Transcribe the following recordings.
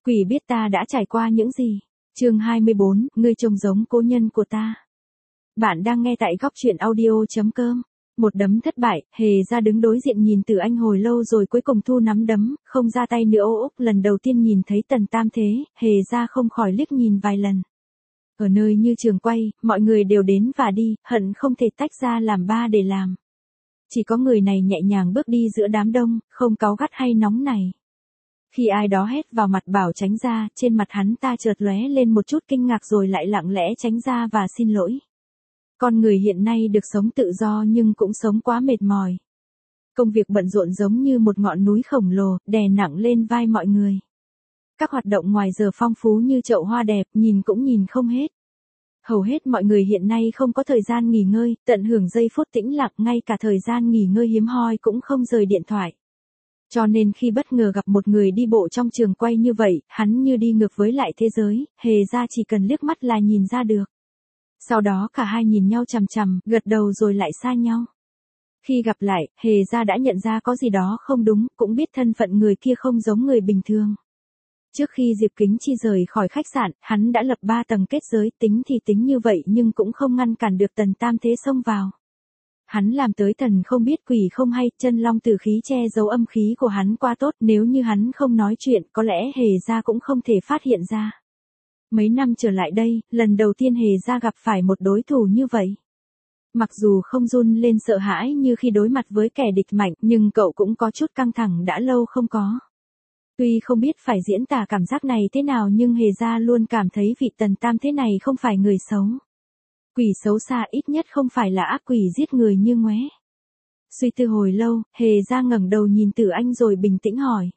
Quỷ biết ta đã trải qua những gì. Chương 24, ngươi trông giống cố nhân của ta. Bạn đang nghe tại góc truyện audio.com. Một đấm thất bại, Hề ra đứng đối diện nhìn Tử Anh hồi lâu rồi cuối cùng thu nắm đấm, không ra tay nữa. Ốc lần đầu tiên nhìn thấy Tần Tam thế, Hề ra không khỏi liếc nhìn vài lần. Ở nơi như trường quay, mọi người đều đến và đi, hận không thể tách ra làm ba để làm. Chỉ có người này nhẹ nhàng bước đi giữa đám đông, không cáu gắt hay nóng này. Khi ai đó hét vào mặt bảo tránh ra, trên mặt hắn ta chợt lóe lên một chút kinh ngạc rồi lại lặng lẽ tránh ra và xin lỗi. Con người hiện nay được sống tự do nhưng cũng sống quá mệt mỏi. Công việc bận rộn giống như một ngọn núi khổng lồ, đè nặng lên vai mọi người. Các hoạt động ngoài giờ phong phú như chậu hoa đẹp, nhìn cũng nhìn không hết. Hầu hết mọi người hiện nay không có thời gian nghỉ ngơi, tận hưởng giây phút tĩnh lặng, ngay cả thời gian nghỉ ngơi hiếm hoi cũng không rời điện thoại. Cho nên khi bất ngờ gặp một người đi bộ trong trường quay như vậy, hắn như đi ngược với lại thế giới, Hề ra chỉ cần liếc mắt là nhìn ra được. Sau đó cả hai nhìn nhau chằm chằm, gật đầu rồi lại xa nhau. Khi gặp lại, Hề ra đã nhận ra có gì đó không đúng, cũng biết thân phận người kia không giống người bình thường. Trước khi Diệp Kính Chi rời khỏi khách sạn, hắn đã lập 3 tầng kết giới, tính thì tính như vậy nhưng cũng không ngăn cản được Tần Tam Thế xông vào. Hắn làm tới thần không biết quỷ không hay, chân long tử khí che giấu âm khí của hắn quá tốt, nếu như hắn không nói chuyện, có lẽ Hề ra cũng không thể phát hiện ra. Mấy năm trở lại đây, lần đầu tiên Hề ra gặp phải một đối thủ như vậy. Mặc dù không run lên sợ hãi như khi đối mặt với kẻ địch mạnh, nhưng cậu cũng có chút căng thẳng đã lâu không có. Tuy không biết phải diễn tả cảm giác này thế nào nhưng Hề ra luôn cảm thấy vị Tần Tam thế này không phải người xấu. Quỷ xấu xa ít nhất không phải là ác quỷ giết người như ngoé. Suy tư hồi lâu, Hề ra ngẩng đầu nhìn Tử Anh rồi bình tĩnh hỏi.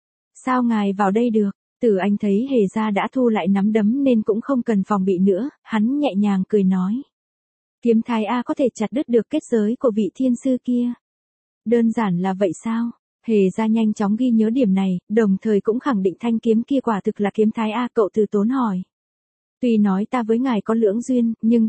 Sao ngài vào đây được? Tử Anh thấy Hề ra đã thu lại nắm đấm nên cũng không cần phòng bị nữa, hắn nhẹ nhàng cười nói. Kiếm Thái A có thể chặt đứt được kết giới của vị thiên sư kia. Đơn giản là vậy sao? Hề ra nhanh chóng ghi nhớ điểm này, đồng thời cũng khẳng định thanh kiếm kia quả thực là kiếm Thái A. Cậu từ tốn hỏi. Tuy nói ta với ngài có lưỡng duyên, nhưng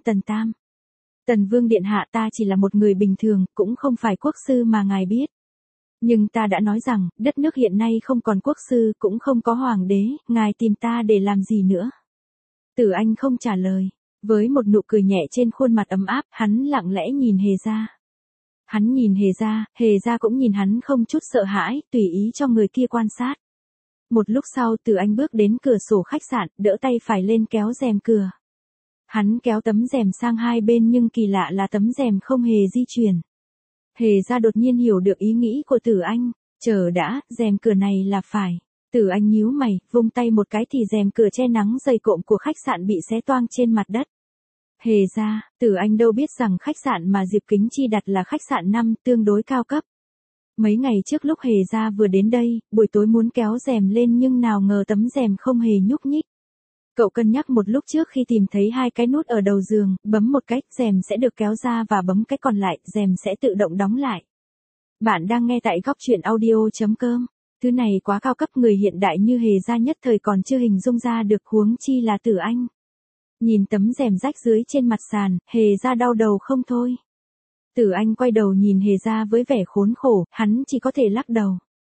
Tần Vương Điện Hạ ta chỉ là một người bình thường, cũng không phải quốc sư mà ngài biết. Nhưng ta đã nói rằng, đất nước hiện nay không còn quốc sư, cũng không có hoàng đế, ngài tìm ta để làm gì nữa? Tử Anh không trả lời. Với một nụ cười nhẹ trên khuôn mặt ấm áp, hắn lặng lẽ nhìn Hề ra. Hắn nhìn Hề ra cũng nhìn hắn không chút sợ hãi, tùy ý cho người kia quan sát. Một lúc sau Tử Anh bước đến cửa sổ khách sạn, đỡ tay phải lên kéo rèm cửa. Hắn kéo tấm rèm sang hai bên nhưng kỳ lạ là tấm rèm không hề di chuyển. Hề ra đột nhiên hiểu được ý nghĩ của Tử Anh. Chờ đã, rèm cửa này là phải. Tử Anh nhíu mày, vung tay một cái thì rèm cửa che nắng dày cộm của khách sạn bị xé toang trên mặt đất. Hề ra, Tử Anh đâu biết rằng khách sạn mà Diệp Kính Chi đặt là khách sạn 5, tương đối cao cấp. Mấy ngày trước lúc Hề ra vừa đến đây, buổi tối muốn kéo rèm lên nhưng nào ngờ tấm rèm không hề nhúc nhích. Cậu cân nhắc một lúc trước khi tìm thấy hai cái nút ở đầu giường, bấm một cái, rèm sẽ được kéo ra và bấm cái còn lại, rèm sẽ tự động đóng lại. Bạn đang nghe tại góc truyện audio.com. Thứ này quá cao cấp, người hiện đại như Hề ra nhất thời còn chưa hình dung ra được, huống chi là Tử Anh. Nhìn tấm rèm rách dưới trên mặt sàn, Hề ra đau đầu không thôi. Tử Anh quay đầu nhìn Hề ra với vẻ khốn khổ, hắn chỉ có thể lắc đầu.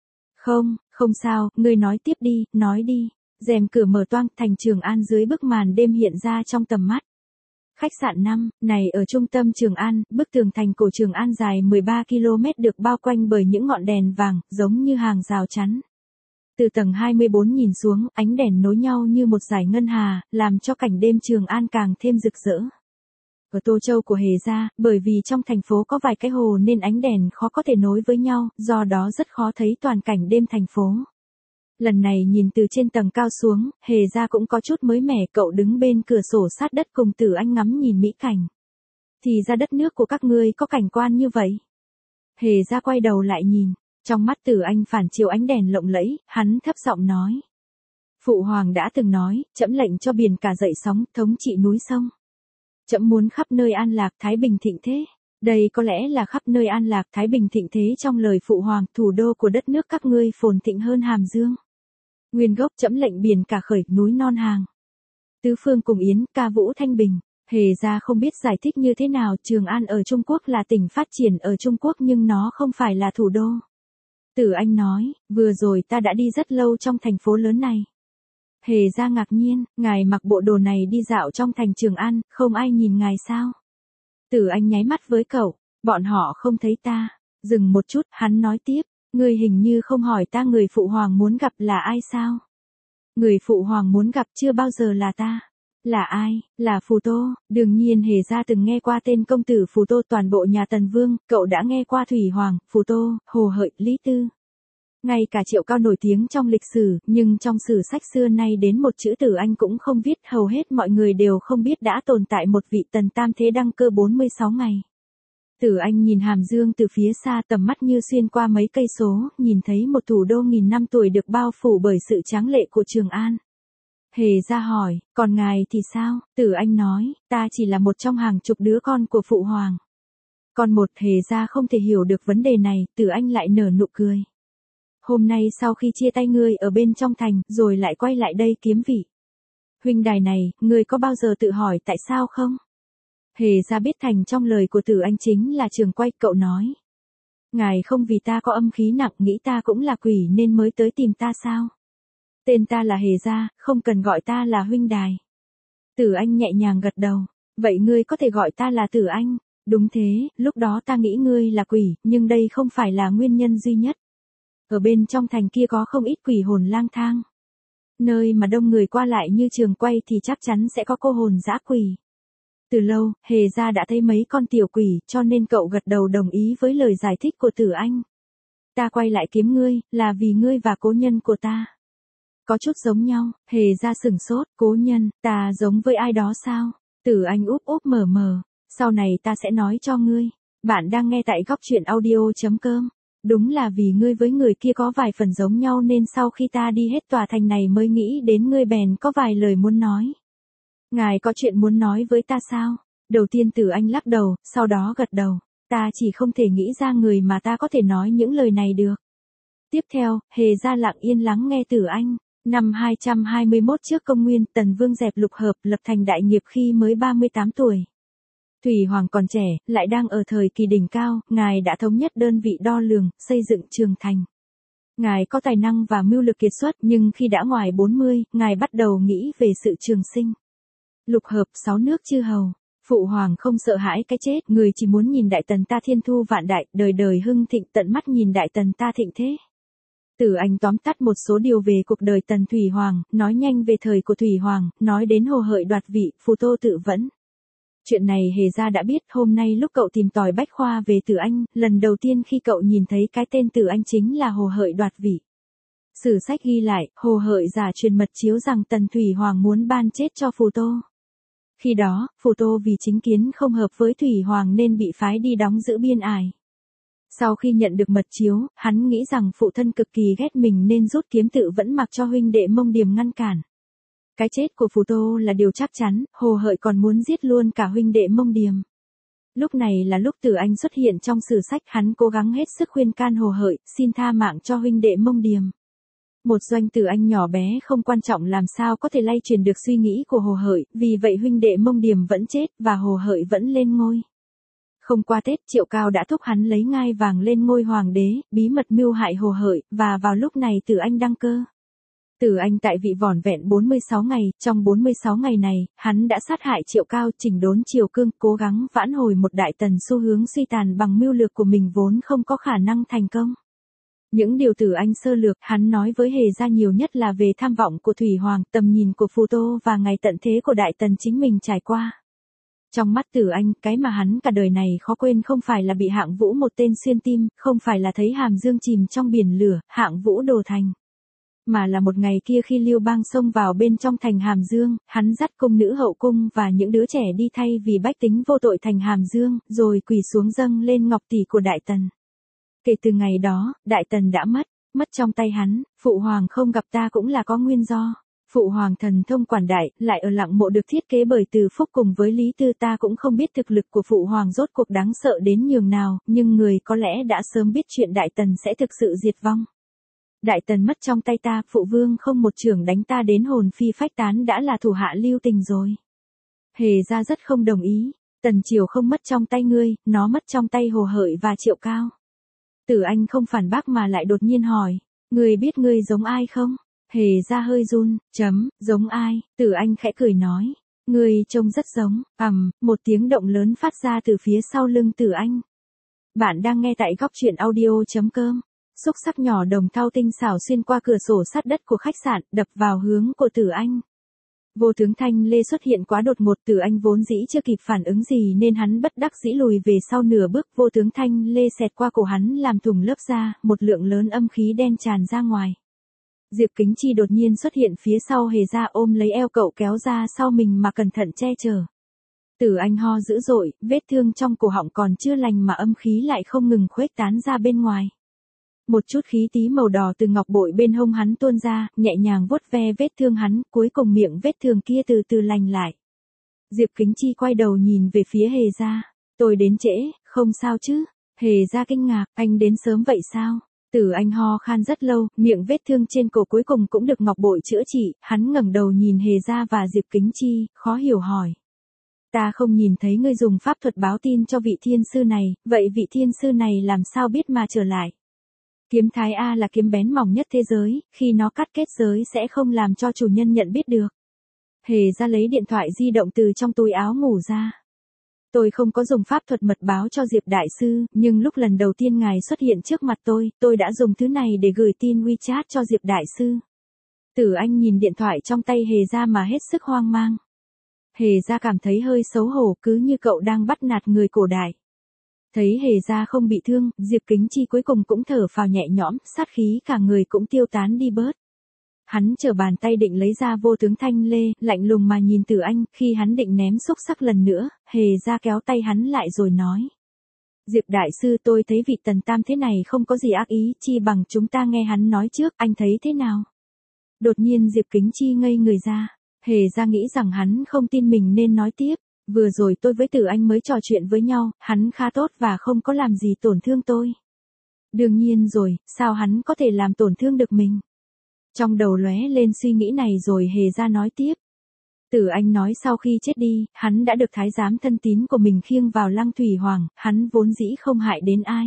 Không sao, ngươi nói tiếp đi, nói đi. Rèm cửa mở toang, thành Trường An dưới bức màn đêm hiện ra trong tầm mắt. Khách sạn 5, này ở trung tâm Trường An, bức tường thành cổ Trường An dài 13 km được bao quanh bởi những ngọn đèn vàng, giống như hàng rào chắn. Từ tầng 24 nhìn xuống, ánh đèn nối nhau như một dải ngân hà, làm cho cảnh đêm Trường An càng thêm rực rỡ. Ở Tô Châu của Hề ra, bởi vì trong thành phố có vài cái hồ nên ánh đèn khó có thể nối với nhau, do đó rất khó thấy toàn cảnh đêm thành phố. Lần này nhìn từ trên tầng cao xuống, Hề ra cũng có chút mới mẻ, cậu đứng bên cửa sổ sát đất cùng Tử Anh ngắm nhìn mỹ cảnh. Thì ra đất nước của các ngươi có cảnh quan như vậy. Hề ra quay đầu lại nhìn, trong mắt Tử Anh phản chiếu ánh đèn lộng lẫy, hắn thấp giọng nói. Phụ hoàng đã từng nói, trẫm lệnh cho biển cả dậy sóng, thống trị núi sông. Trẫm muốn khắp nơi an lạc, thái bình thịnh thế. Đây có lẽ là khắp nơi an lạc, thái bình thịnh thế trong lời phụ hoàng, thủ đô của đất nước các ngươi phồn thịnh hơn Hàm Dương. Nguyên gốc trẫm lệnh biển cả khởi, núi non hàng. Tứ phương cùng yến, ca vũ thanh bình. Hề ra không biết giải thích như thế nào, Trường An ở Trung Quốc là tỉnh phát triển ở Trung Quốc nhưng nó không phải là thủ đô. Tử Anh nói, vừa rồi ta đã đi rất lâu trong thành phố lớn này. Hề ra ngạc nhiên, ngài mặc bộ đồ này đi dạo trong thành Trường An, không ai nhìn ngài sao? Tử Anh nháy mắt với cậu, bọn họ không thấy ta. Dừng một chút, hắn nói tiếp, ngươi hình như không hỏi ta người phụ hoàng muốn gặp là ai sao? Người phụ hoàng muốn gặp chưa bao giờ là ta. Là ai? Là Phù Tô. Đương nhiên Hề gia từng nghe qua tên công tử Phù Tô, toàn bộ nhà Tần Vương, cậu đã nghe qua Thủy Hoàng, Phù Tô, Hồ Hợi, Lý Tư. Ngay cả Triệu Cao nổi tiếng trong lịch sử, nhưng trong sử sách xưa nay đến một chữ Tử Anh cũng không viết, hầu hết mọi người đều không biết đã tồn tại một vị Tần Tam Thế đăng cơ 46 ngày. Tử Anh nhìn Hàm Dương từ phía xa, tầm mắt như xuyên qua mấy cây số, nhìn thấy một thủ đô nghìn năm tuổi được bao phủ bởi sự tráng lệ của Trường An. Hề ra hỏi, còn ngài thì sao? Tử Anh nói, ta chỉ là một trong hàng chục đứa con của phụ hoàng. Còn một. Hề ra không thể hiểu được vấn đề này, Tử Anh lại nở nụ cười. Hôm nay sau khi chia tay ngươi ở bên trong thành, rồi lại quay lại đây kiếm vị. Huynh đài này, ngươi có bao giờ tự hỏi tại sao không? Hề ra biết thành trong lời của Tử Anh chính là trường quay, cậu nói. Ngài không vì ta có âm khí nặng nghĩ ta cũng là quỷ nên mới tới tìm ta sao? Tên ta là Hề gia, không cần gọi ta là huynh đài. Tử Anh nhẹ nhàng gật đầu. Vậy ngươi có thể gọi ta là Tử Anh. Đúng thế, lúc đó ta nghĩ ngươi là quỷ, nhưng đây không phải là nguyên nhân duy nhất. Ở bên trong thành kia có không ít quỷ hồn lang thang. Nơi mà đông người qua lại như trường quay thì chắc chắn sẽ có cô hồn dã quỷ. Từ lâu, Hề gia đã thấy mấy con tiểu quỷ, cho nên cậu gật đầu đồng ý với lời giải thích của Tử Anh. Ta quay lại kiếm ngươi, là vì ngươi và cố nhân của ta. Có chút giống nhau. Hề gia sửng sốt, cố nhân, ta giống với ai đó sao? Tử Anh úp úp mở mờ, sau này ta sẽ nói cho ngươi. Bạn đang nghe tại góc truyện audio.com. Đúng là vì ngươi với người kia có vài phần giống nhau nên sau khi ta đi hết tòa thành này mới nghĩ đến ngươi, bèn có vài lời muốn nói. Ngài có chuyện muốn nói với ta sao? Đầu tiên Tử Anh lắc đầu, sau đó gật đầu. Ta chỉ không thể nghĩ ra người mà ta có thể nói những lời này được. Tiếp theo, Hề gia lặng yên lắng nghe Tử Anh. Năm 221 trước công nguyên, Tần Vương dẹp lục hợp, lập thành đại nghiệp khi mới 38 tuổi. Thủy Hoàng còn trẻ, lại đang ở thời kỳ đỉnh cao, ngài đã thống nhất đơn vị đo lường, xây dựng trường thành. Ngài có tài năng và mưu lược kiệt xuất, nhưng khi đã ngoài 40, ngài bắt đầu nghĩ về sự trường sinh. Lục hợp 6 nước chư hầu. Phụ hoàng không sợ hãi cái chết, người chỉ muốn nhìn Đại Tần ta thiên thu vạn đại, đời đời hưng thịnh, tận mắt nhìn Đại Tần ta thịnh thế. Tử Anh tóm tắt một số điều về cuộc đời Tần Thủy Hoàng, nói nhanh về thời của Thủy Hoàng, nói đến Hồ Hợi đoạt vị, Phù Tô tự vẫn. Chuyện này Hề gia đã biết, hôm nay lúc cậu tìm tòi bách khoa về Tử Anh, lần đầu tiên khi cậu nhìn thấy cái tên Tử Anh chính là Hồ Hợi đoạt vị. Sử sách ghi lại, Hồ Hợi giả truyền mật chiếu rằng Tần Thủy Hoàng muốn ban chết cho Phù Tô. Khi đó, Phù Tô vì chính kiến không hợp với Thủy Hoàng nên bị phái đi đóng giữ biên ải. Sau khi nhận được mật chiếu, hắn nghĩ rằng phụ thân cực kỳ ghét mình nên rút kiếm tự vẫn mặc cho huynh đệ Mông Điềm ngăn cản. Cái chết của Phù Tô là điều chắc chắn, Hồ Hợi còn muốn giết luôn cả huynh đệ Mông Điềm. Lúc này là lúc Tử Anh xuất hiện trong sử sách, hắn cố gắng hết sức khuyên can Hồ Hợi, xin tha mạng cho huynh đệ Mông Điềm. Một doanh Tử Anh nhỏ bé không quan trọng làm sao có thể lay truyền được suy nghĩ của Hồ Hợi, vì vậy huynh đệ Mông Điềm vẫn chết và Hồ Hợi vẫn lên ngôi. Không qua Tết, Triệu Cao đã thúc hắn lấy ngai vàng lên ngôi hoàng đế, bí mật mưu hại Hồ Hợi, và vào lúc này Tử Anh đăng cơ. Tử Anh tại vị vỏn vẹn 46 ngày, trong 46 ngày này, hắn đã sát hại Triệu Cao, chỉnh đốn triều cương, cố gắng vãn hồi một Đại Tần xu hướng suy tàn bằng mưu lược của mình vốn không có khả năng thành công. Những điều Tử Anh sơ lược, hắn nói với Hề gia nhiều nhất là về tham vọng của Thủy Hoàng, tầm nhìn của Phù Tô và ngày tận thế của Đại Tần chính mình trải qua. Trong mắt Tử Anh, cái mà hắn cả đời này khó quên không phải là bị Hạng Vũ một tên xuyên tim, không phải là thấy Hàm Dương chìm trong biển lửa, Hạng Vũ đổ thành. Mà là một ngày kia khi Lưu Bang xông vào bên trong thành Hàm Dương, hắn dắt cung nữ hậu cung và những đứa trẻ đi thay vì bách tính vô tội thành Hàm Dương, rồi quỳ xuống dâng lên ngọc tỷ của Đại Tần. Kể từ ngày đó, Đại Tần đã mất trong tay hắn, Phụ Hoàng không gặp ta cũng là có nguyên do. Phụ Hoàng thần thông quảng đại, lại ở Lăng Mộ được thiết kế bởi Từ Phúc cùng với Lý Tư, ta cũng không biết thực lực của Phụ Hoàng rốt cuộc đáng sợ đến nhường nào, nhưng người có lẽ đã sớm biết chuyện Đại Tần sẽ thực sự diệt vong. Đại Tần mất trong tay ta, Phụ Vương không một chưởng đánh ta đến hồn phi phách tán đã là thủ hạ lưu tình rồi. Hề gia rất không đồng ý, Tần triều không mất trong tay ngươi, nó mất trong tay Hồ Hợi và Triệu Cao. Tử Anh không phản bác mà lại đột nhiên hỏi, ngươi biết ngươi giống ai không? Hề ra hơi run, giống ai, Tử Anh khẽ cười nói. Người trông rất giống, một tiếng động lớn phát ra từ phía sau lưng Tử Anh. Bạn đang nghe tại góc truyện audio.com. Xúc xắc nhỏ đồng thau tinh xảo xuyên qua cửa sổ sắt đất của khách sạn, đập vào hướng của Tử Anh. Vô tướng Thanh Lê xuất hiện quá đột ngột, Tử Anh vốn dĩ chưa kịp phản ứng gì nên hắn bất đắc dĩ lùi về sau nửa bước, vô tướng Thanh Lê xẹt qua cổ hắn làm thủng lớp da, một lượng lớn âm khí đen tràn ra ngoài. Diệp Kính Chi đột nhiên xuất hiện phía sau Hề ra ôm lấy eo cậu kéo ra sau mình mà cẩn thận che chở. Tử Anh ho dữ dội, vết thương trong cổ họng còn chưa lành mà âm khí lại không ngừng khuếch tán ra bên ngoài. Một chút khí tí màu đỏ từ ngọc bội bên hông hắn tuôn ra, nhẹ nhàng vuốt ve vết thương hắn, cuối cùng miệng vết thương kia từ từ lành lại. Diệp Kính Chi quay đầu nhìn về phía Hề ra. Tôi đến trễ, không sao chứ? Hề ra kinh ngạc, anh đến sớm vậy sao? Tử Anh ho khan rất lâu, miệng vết thương trên cổ cuối cùng cũng được ngọc bội chữa trị, hắn ngẩng đầu nhìn Hề ra và Diệp Kính Chi, khó hiểu hỏi. Ta không nhìn thấy ngươi dùng pháp thuật báo tin cho vị thiên sư này, vậy vị thiên sư này làm sao biết mà trở lại? Kiếm Thái A là kiếm bén mỏng nhất thế giới, khi nó cắt kết giới sẽ không làm cho chủ nhân nhận biết được. Hề ra lấy điện thoại di động từ trong túi áo ngủ ra. Tôi không có dùng pháp thuật mật báo cho Diệp Đại Sư, nhưng lúc lần đầu tiên ngài xuất hiện trước mặt tôi đã dùng thứ này để gửi tin WeChat cho Diệp Đại Sư. Tử Anh nhìn điện thoại trong tay Hề ra mà hết sức hoang mang. Hề ra cảm thấy hơi xấu hổ, cứ như cậu đang bắt nạt người cổ đại. Thấy Hề ra không bị thương, Diệp Kính Chi cuối cùng cũng thở phào nhẹ nhõm, sát khí cả người cũng tiêu tán đi bớt. Hắn trở bàn tay định lấy ra vô tướng Thanh Lê, lạnh lùng mà nhìn Tử Anh, khi hắn định ném xúc sắc lần nữa, Hề ra kéo tay hắn lại rồi nói. Diệp Đại Sư, tôi thấy vị Tần Tam thế này không có gì ác ý, chi bằng chúng ta nghe hắn nói trước, anh thấy thế nào? Đột nhiên Diệp Kính Chi ngây người ra. Hề ra nghĩ rằng hắn không tin mình nên nói tiếp. Vừa rồi tôi với Tử Anh mới trò chuyện với nhau, hắn khá tốt và không có làm gì tổn thương tôi. Đương nhiên rồi, sao hắn có thể làm tổn thương được mình? Trong đầu lóe lên suy nghĩ này rồi Hề ra nói tiếp. Tử Anh nói sau khi chết đi, hắn đã được thái giám thân tín của mình khiêng vào Lăng Thủy Hoàng, hắn vốn dĩ không hại đến ai.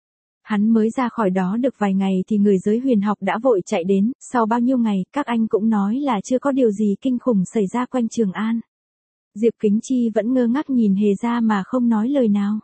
Hắn mới ra khỏi đó được vài ngày thì người giới huyền học đã vội chạy đến, sau bao nhiêu ngày, các anh cũng nói là chưa có điều gì kinh khủng xảy ra quanh Trường An. Diệp Kính Chi vẫn ngơ ngác nhìn Hề ra mà không nói lời nào.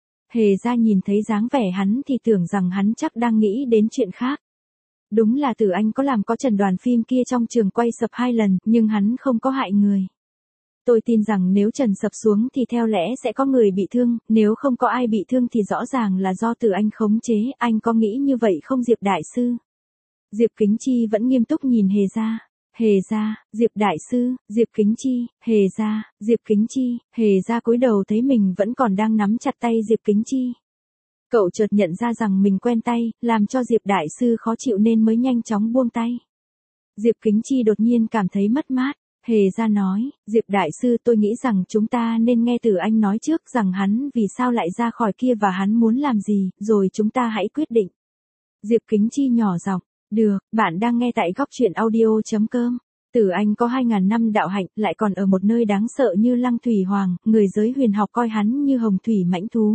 Hề ra nhìn thấy dáng vẻ hắn thì tưởng rằng hắn chắc đang nghĩ đến chuyện khác. Đúng là Tử Anh có làm có trần đoàn phim kia trong trường quay sập 2 lần, nhưng hắn không có hại người. Tôi tin rằng nếu trần sập xuống thì theo lẽ sẽ có người bị thương, nếu không có ai bị thương thì rõ ràng là do Tử Anh khống chế, anh có nghĩ như vậy không Diệp Đại Sư? Diệp Kính Chi vẫn nghiêm túc nhìn Hề ra. Hề ra, Diệp Đại Sư, Diệp Kính Chi, Hề ra, Diệp Kính Chi, Hề ra cúi đầu thấy mình vẫn còn đang nắm chặt tay Diệp Kính Chi. Cậu chợt nhận ra rằng mình quen tay, làm cho Diệp Đại Sư khó chịu nên mới nhanh chóng buông tay. Diệp Kính Chi đột nhiên cảm thấy mất mát. Hề ra nói, Diệp Đại Sư, tôi nghĩ rằng chúng ta nên nghe Tử Anh nói trước rằng hắn vì sao lại ra khỏi kia và hắn muốn làm gì, rồi chúng ta hãy quyết định. Diệp Kính Chi nhỏ giọng, được, bạn đang nghe tại góc truyện audio.com. Tử Anh có 2.000 năm đạo hạnh, lại còn ở một nơi đáng sợ như Lăng Thủy Hoàng, người giới huyền học coi hắn như hồng thủy mãnh thú.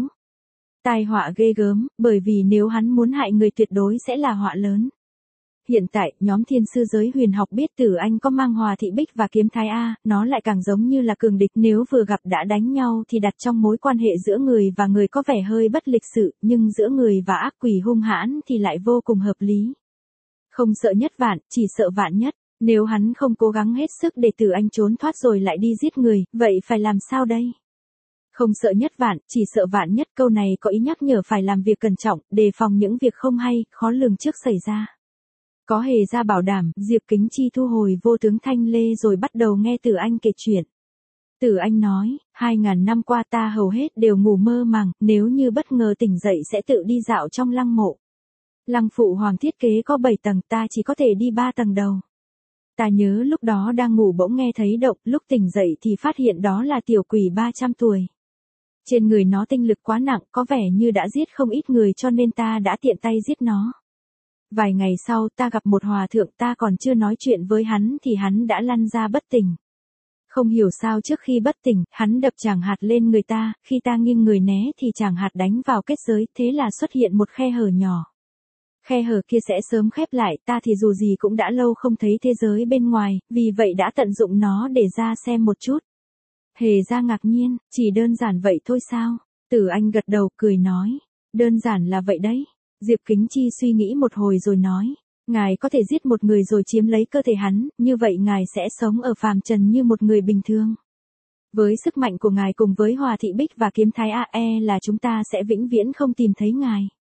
Tai họa ghê gớm, bởi vì nếu hắn muốn hại người tuyệt đối sẽ là họa lớn. Hiện tại, nhóm thiên sư giới huyền học biết Tử Anh có mang Hòa Thị Bích và Kiếm Thái A, nó lại càng giống như là cường địch, nếu vừa gặp đã đánh nhau thì đặt trong mối quan hệ giữa người và người có vẻ hơi bất lịch sự, nhưng giữa người và ác quỷ hung hãn thì lại vô cùng hợp lý. Không sợ nhất vạn, chỉ sợ vạn nhất, nếu hắn không cố gắng hết sức để Tử Anh trốn thoát rồi lại đi giết người, vậy phải làm sao đây? Không sợ nhất vạn, chỉ sợ vạn nhất, câu này có ý nhắc nhở phải làm việc cẩn trọng, đề phòng những việc không hay, khó lường trước xảy ra. Có Hề ra bảo đảm, Diệp Kính Chi thu hồi vô tướng Thanh Lê rồi bắt đầu nghe Tử Anh kể chuyện. Tử Anh nói, 2.000 năm qua ta hầu hết đều ngủ mơ màng, nếu như bất ngờ tỉnh dậy sẽ tự đi dạo trong lăng mộ. Lăng Phụ Hoàng thiết kế có 7 tầng, ta chỉ có thể đi 3 tầng đầu. Ta nhớ lúc đó đang ngủ bỗng nghe thấy động, lúc tỉnh dậy thì phát hiện đó là tiểu quỷ 300 tuổi. Trên người nó tinh lực quá nặng, có vẻ như đã giết không ít người cho nên ta đã tiện tay giết nó. Vài ngày sau ta gặp một hòa thượng, ta còn chưa nói chuyện với hắn thì hắn đã lăn ra bất tỉnh. Không hiểu sao trước khi bất tỉnh, hắn đập tràng hạt lên người ta, khi ta nghiêng người né thì tràng hạt đánh vào kết giới, thế là xuất hiện một khe hở nhỏ. Khe hở kia sẽ sớm khép lại, ta thì dù gì cũng đã lâu không thấy thế giới bên ngoài, vì vậy đã tận dụng nó để ra xem một chút. Hề ra ngạc nhiên, chỉ đơn giản vậy thôi sao? Tử Anh gật đầu cười nói, đơn giản là vậy đấy. Diệp Kính Chi suy nghĩ một hồi rồi nói, ngài có thể giết một người rồi chiếm lấy cơ thể hắn, như vậy ngài sẽ sống ở phàm trần như một người bình thường. Với sức mạnh của ngài cùng với Hòa Thị Bích và Kiếm Thái AE là chúng ta sẽ vĩnh viễn không tìm thấy ngài.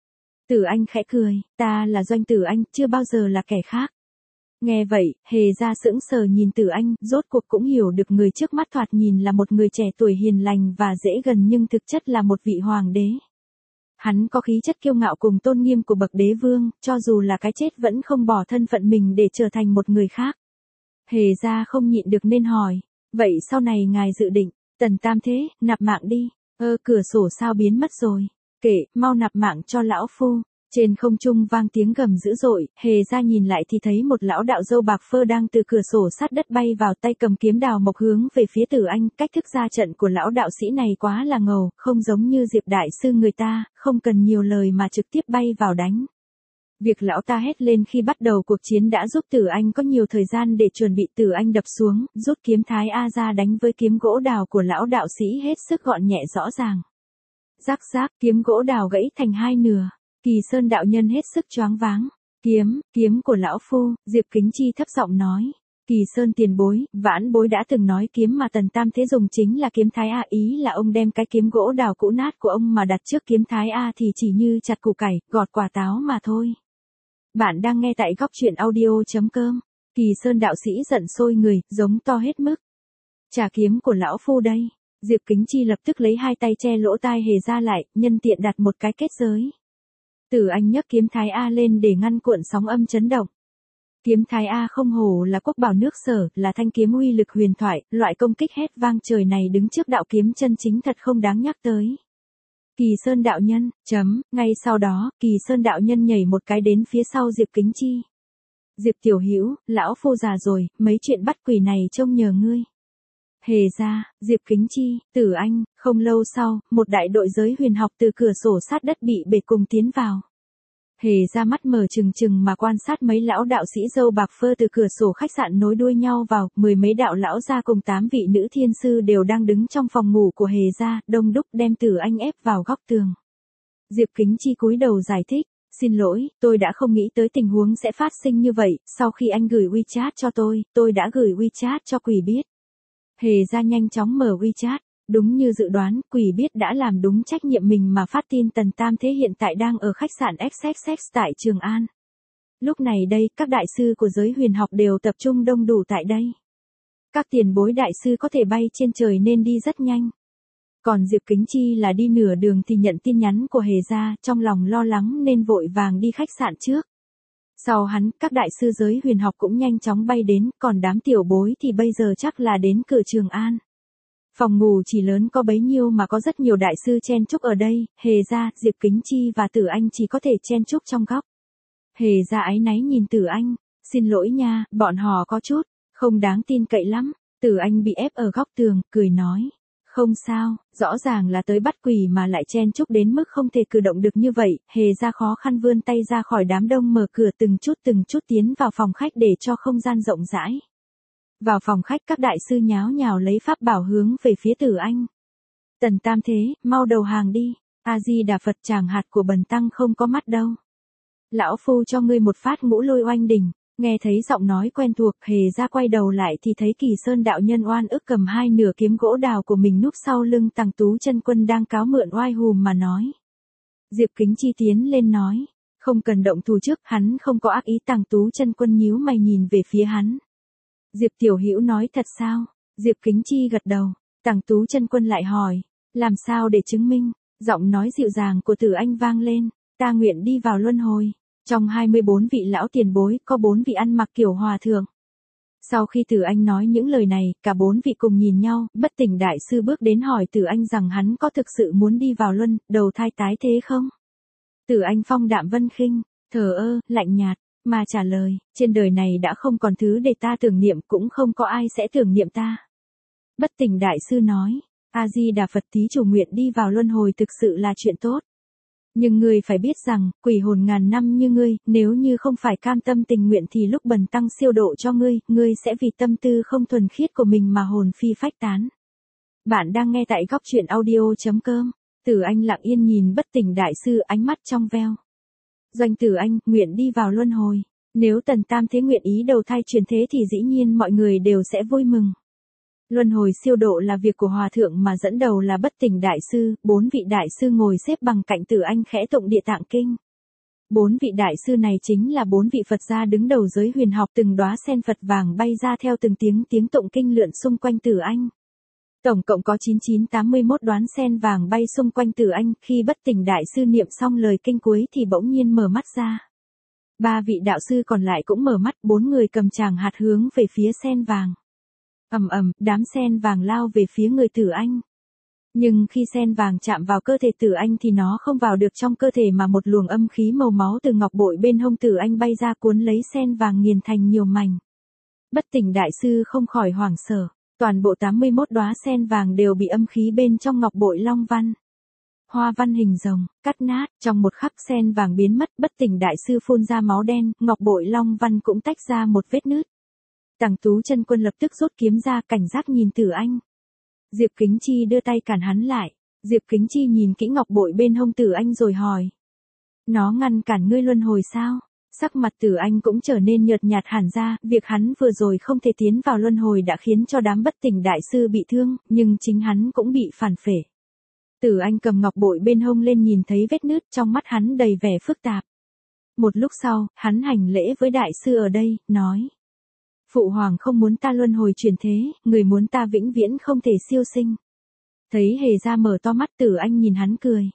Tử Anh khẽ cười, ta là Doanh Tử Anh, chưa bao giờ là kẻ khác. Nghe vậy, Hề ra sững sờ nhìn Tử Anh, rốt cuộc cũng hiểu được người trước mắt thoạt nhìn là một người trẻ tuổi hiền lành và dễ gần nhưng thực chất là một vị hoàng đế. Hắn có khí chất kiêu ngạo cùng tôn nghiêm của bậc đế vương, cho dù là cái chết vẫn không bỏ thân phận mình để trở thành một người khác. Hề ra không nhịn được nên hỏi, vậy sau này ngài dự định, Tần Tam Thế, nạp mạng đi. Cửa sổ sao biến mất rồi. Kệ, mau nạp mạng cho lão phu. Trên không trung vang tiếng gầm dữ dội, Hề ra nhìn lại thì thấy một lão đạo râu bạc phơ đang từ cửa sổ sát đất bay vào, tay cầm kiếm đào mộc hướng về phía Tử Anh. Cách thức ra trận của lão đạo sĩ này quá là ngầu, không giống như Diệp đại sư người ta, không cần nhiều lời mà trực tiếp bay vào đánh. Việc lão ta hét lên khi bắt đầu cuộc chiến đã giúp Tử Anh có nhiều thời gian để chuẩn bị. Tử Anh đập xuống, rút kiếm Thái A ra đánh với kiếm gỗ đào của lão đạo sĩ hết sức gọn nhẹ rõ ràng. Rắc rác, kiếm gỗ đào gãy thành hai nửa. Kỳ Sơn đạo nhân hết sức choáng váng. Kiếm của lão phu, Diệp Kính Chi thấp giọng nói. Kỳ Sơn tiền bối, vãn bối đã từng nói kiếm mà Tần Tam Thế dùng chính là kiếm Thái A, ý là ông đem cái kiếm gỗ đào cũ nát của ông mà đặt trước kiếm Thái A thì chỉ như chặt củ cải, gọt quả táo mà thôi. Bạn đang nghe tại góc truyện audio.com. Kỳ Sơn đạo sĩ giận sôi người, giống to hết mức. Trả kiếm của lão phu đây. Diệp Kính Chi lập tức lấy hai tay che lỗ tai Hề ra lại, nhân tiện đặt một cái kết giới. Tử Anh nhấc kiếm Thái A lên để ngăn cuộn sóng âm chấn động. Kiếm Thái A không hổ là quốc bảo nước Sở, là thanh kiếm uy lực huyền thoại, loại công kích hét vang trời này đứng trước đạo kiếm chân chính thật không đáng nhắc tới. Kỳ Sơn đạo nhân, ngay sau đó, Kỳ Sơn đạo nhân nhảy một cái đến phía sau Diệp Kính Chi. Diệp tiểu hữu, lão phu già rồi, mấy chuyện bắt quỷ này trông nhờ ngươi. Hề ra, Diệp Kính Chi, Tử Anh, không lâu sau, một đại đội giới huyền học từ cửa sổ sát đất bị bể cùng tiến vào. Hề ra mắt mở trừng trừng mà quan sát mấy lão đạo sĩ râu bạc phơ từ cửa sổ khách sạn nối đuôi nhau vào, 10 mấy đạo lão gia cùng 8 vị nữ thiên sư đều đang đứng trong phòng ngủ của Hề ra, đông đúc đem Tử Anh ép vào góc tường. Diệp Kính Chi cúi đầu giải thích, xin lỗi, tôi đã không nghĩ tới tình huống sẽ phát sinh như vậy, sau khi anh gửi WeChat cho tôi đã gửi WeChat cho quỷ biết. Hề ra nhanh chóng mở WeChat, đúng như dự đoán, quỷ biết đã làm đúng trách nhiệm mình mà phát tin Tần Tam Thế hiện tại đang ở khách sạn XXX tại Trường An. Lúc này đây, các đại sư của giới huyền học đều tập trung đông đủ tại đây. Các tiền bối đại sư có thể bay trên trời nên đi rất nhanh. Còn Diệp Kính Chi là đi nửa đường thì nhận tin nhắn của Hề ra, trong lòng lo lắng nên vội vàng đi khách sạn trước. Sau hắn, các đại sư giới huyền học cũng nhanh chóng bay đến, còn đám tiểu bối thì bây giờ chắc là đến cửa Trường An. Phòng ngủ chỉ lớn có bấy nhiêu mà có rất nhiều đại sư chen chúc ở đây, Hề ra, Diệp Kính Chi và Tử Anh chỉ có thể chen chúc trong góc. Hề ra áy náy nhìn Tử Anh, xin lỗi nha, bọn họ có chút, không đáng tin cậy lắm. Tử Anh bị ép ở góc tường, cười nói. Không sao, rõ ràng là tới bắt quỷ mà lại chen chúc đến mức không thể cử động được như vậy. Hề ra khó khăn vươn tay ra khỏi đám đông mở cửa từng chút tiến vào phòng khách để cho không gian rộng rãi. Vào phòng khách các đại sư nháo nhào lấy pháp bảo hướng về phía Tử Anh. Tần Tam Thế, mau đầu hàng đi. A-di Đà Phật, chàng hạt của bần tăng không có mắt đâu. Lão phu cho ngươi một phát ngũ lôi oanh đỉnh. Nghe thấy giọng nói quen thuộc, Hề ra quay đầu lại thì thấy Kỳ Sơn đạo nhân oan ức cầm hai nửa kiếm gỗ đào của mình núp sau lưng Tằng Tú Chân Quân đang cáo mượn oai hùm mà nói. Diệp Kính Chi tiến lên nói, không cần động thủ trước, hắn không có ác ý. Tằng Tú Chân Quân nhíu mày nhìn về phía hắn. Diệp tiểu hữu nói thật sao? Diệp Kính Chi gật đầu. Tằng Tú Chân Quân lại hỏi, làm sao để chứng minh? Giọng nói dịu dàng của Tử Anh vang lên, ta nguyện đi vào luân hồi. Trong 24 vị lão tiền bối, có 4 vị ăn mặc kiểu hòa thượng. Sau khi Tử Anh nói những lời này, cả 4 vị cùng nhìn nhau, bất tỉnh đại sư bước đến hỏi Tử Anh rằng hắn có thực sự muốn đi vào luân, đầu thai tái thế không? Tử Anh phong đạm vân khinh, thờ ơ, lạnh nhạt, mà trả lời, trên đời này đã không còn thứ để ta tưởng niệm, cũng không có ai sẽ tưởng niệm ta. Bất tỉnh đại sư nói, A-di Đà Phật, thí chủ nguyện đi vào luân hồi thực sự là chuyện tốt. Nhưng ngươi phải biết rằng, quỷ hồn ngàn năm như ngươi, nếu như không phải cam tâm tình nguyện thì lúc bần tăng siêu độ cho ngươi, ngươi sẽ vì tâm tư không thuần khiết của mình mà hồn phi phách tán. Bạn đang nghe tại góc truyện audio.com. Tử Anh lặng yên nhìn bất tỉnh đại sư, ánh mắt trong veo. Doanh Tử Anh, nguyện đi vào luân hồi. Nếu Tần Tam Thế nguyện ý đầu thai chuyển thế thì dĩ nhiên mọi người đều sẽ vui mừng. Luân hồi siêu độ là việc của hòa thượng mà dẫn đầu là bất tỉnh đại sư, 4 vị đại sư ngồi xếp bằng cạnh Tử Anh khẽ tụng Địa Tạng Kinh. 4 vị đại sư này chính là 4 vị Phật gia đứng đầu giới huyền học, từng đóa sen Phật vàng bay ra theo từng tiếng tụng kinh lượn xung quanh Tử Anh. Tổng cộng có 9981 đoán sen vàng bay xung quanh Tử Anh, khi bất tỉnh đại sư niệm xong lời kinh cuối thì bỗng nhiên mở mắt ra. 3 vị đạo sư còn lại cũng mở mắt, 4 người cầm tràng hạt hướng về phía sen vàng. Ầm ầm, đám sen vàng lao về phía người Tử Anh. Nhưng khi sen vàng chạm vào cơ thể Tử Anh thì nó không vào được trong cơ thể mà một luồng âm khí màu máu từ ngọc bội bên hông Tử Anh bay ra cuốn lấy sen vàng nghiền thành nhiều mảnh. Bất tỉnh đại sư không khỏi hoảng sợ, toàn bộ 81 đóa sen vàng đều bị âm khí bên trong ngọc bội long văn, hoa văn hình rồng, cắt nát, trong một khắc sen vàng biến mất, bất tỉnh đại sư phun ra máu đen, ngọc bội long văn cũng tách ra một vết nứt. Tằng Tú Chân Quân lập tức rút kiếm ra, cảnh giác nhìn Tử Anh. Diệp Kính Chi đưa tay cản hắn lại. Diệp Kính Chi nhìn kỹ ngọc bội bên hông Tử Anh rồi hỏi. Nó ngăn cản ngươi luân hồi sao? Sắc mặt Tử Anh cũng trở nên nhợt nhạt hẳn ra, việc hắn vừa rồi không thể tiến vào luân hồi đã khiến cho đám bất tỉnh đại sư bị thương, nhưng chính hắn cũng bị phản phệ. Tử Anh cầm ngọc bội bên hông lên nhìn thấy vết nứt, trong mắt hắn đầy vẻ phức tạp. Một lúc sau, hắn hành lễ với đại sư ở đây, nói. Phụ hoàng không muốn ta luân hồi chuyển thế, người muốn ta vĩnh viễn không thể siêu sinh. Thấy Hề Gia mở to mắt, Tử Anh nhìn hắn cười.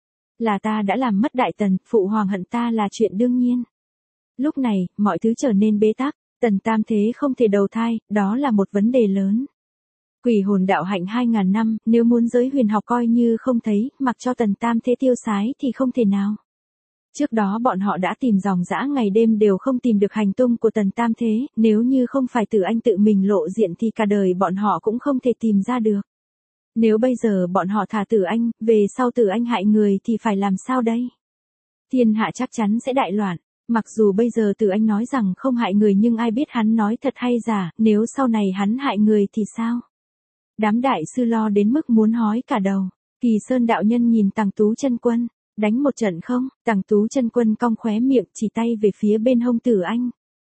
Là ta đã làm mất đại tần, phụ hoàng hận ta là chuyện đương nhiên. Lúc này, mọi thứ trở nên bế tắc, Tần Tam Thế không thể đầu thai, đó là một vấn đề lớn. Quỷ hồn đạo hạnh 2000 năm, nếu muốn giới huyền học coi như không thấy, mặc cho Tần Tam Thế tiêu sái thì không thể nào. Trước đó bọn họ đã tìm dòng dã ngày đêm đều không tìm được hành tung của Tần Tam Thế, nếu như không phải Tử Anh tự mình lộ diện thì cả đời bọn họ cũng không thể tìm ra được. Nếu bây giờ bọn họ thả Tử Anh, về sau Tử Anh hại người thì phải làm sao đây? Thiên hạ chắc chắn sẽ đại loạn, mặc dù bây giờ Tử Anh nói rằng không hại người nhưng ai biết hắn nói thật hay giả, nếu sau này hắn hại người thì sao? Đám đại sư lo đến mức muốn hói cả đầu. Kỳ Sơn đạo nhân nhìn Tằng Tú Chân Quân. Đánh một trận không? Tằng Tú Chân Quân cong khóe miệng, chỉ tay về phía bên hông Tử Anh.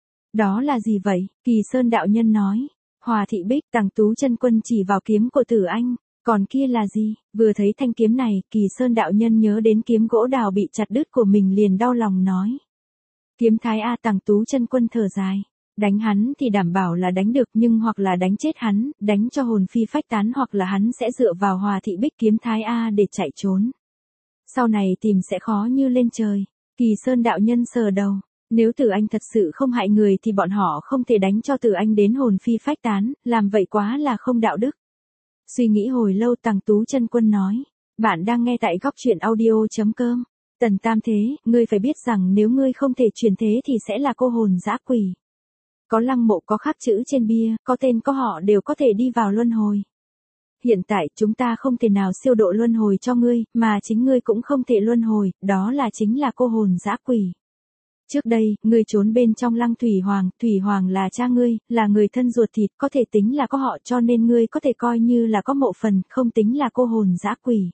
Đó là gì vậy? Kỳ Sơn đạo nhân nói. Hòa thị bích. Tằng Tú Chân Quân chỉ vào kiếm của Tử Anh. Còn kia là gì? Vừa thấy thanh kiếm này, Kỳ Sơn đạo nhân nhớ đến kiếm gỗ đào bị chặt đứt của mình liền đau lòng nói. Kiếm Thái A. Tằng Tú Chân Quân thở dài. Đánh hắn thì đảm bảo là đánh được, nhưng hoặc là đánh chết hắn, đánh cho hồn phi phách tán, hoặc là hắn sẽ dựa vào Hòa thị bích kiếm Thái A để chạy trốn. Sau này tìm sẽ khó như lên trời. Kỳ Sơn đạo nhân sờ đầu. Nếu Tử Anh thật sự không hại người thì bọn họ không thể đánh cho Tử Anh đến hồn phi phách tán, làm vậy quá là không đạo đức. Suy nghĩ hồi lâu, Tằng Tú Chân Quân nói. Bạn đang nghe tại góc truyện audio.com. Tần Tam Thế, ngươi phải biết rằng nếu ngươi không thể chuyển thế thì sẽ là cô hồn dã quỷ. Có lăng mộ có khắc chữ trên bia, có tên có họ đều có thể đi vào luân hồi. Hiện tại chúng ta không thể nào siêu độ luân hồi cho ngươi, mà chính ngươi cũng không thể luân hồi, đó là chính là cô hồn dã quỷ. Trước đây, ngươi trốn bên trong lăng Thủy Hoàng là cha ngươi, là người thân ruột thịt, có thể tính là có họ cho nên ngươi có thể coi như là có mộ phần, không tính là cô hồn dã quỷ.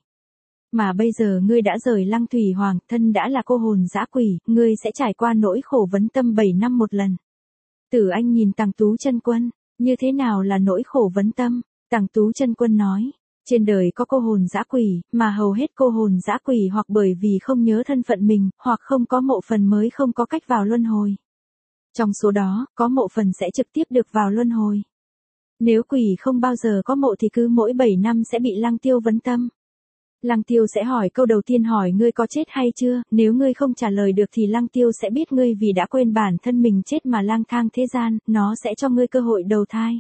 Mà bây giờ ngươi đã rời lăng Thủy Hoàng, thân đã là cô hồn dã quỷ, ngươi sẽ trải qua nỗi khổ vấn tâm 7 năm một lần. Tử Anh nhìn Tằng Tú Chân Quân, như thế nào là nỗi khổ vấn tâm? Tằng Tú Chân Quân nói, trên đời có cô hồn dã quỷ, mà hầu hết cô hồn dã quỷ hoặc bởi vì không nhớ thân phận mình, hoặc không có mộ phần mới không có cách vào luân hồi. Trong số đó, có mộ phần sẽ trực tiếp được vào luân hồi. Nếu quỷ không bao giờ có mộ thì cứ mỗi 7 năm sẽ bị Lăng Tiêu vấn tâm. Lăng Tiêu sẽ hỏi câu đầu tiên hỏi ngươi có chết hay chưa, nếu ngươi không trả lời được thì Lăng Tiêu sẽ biết ngươi vì đã quên bản thân mình chết mà lang thang thế gian, nó sẽ cho ngươi cơ hội đầu thai.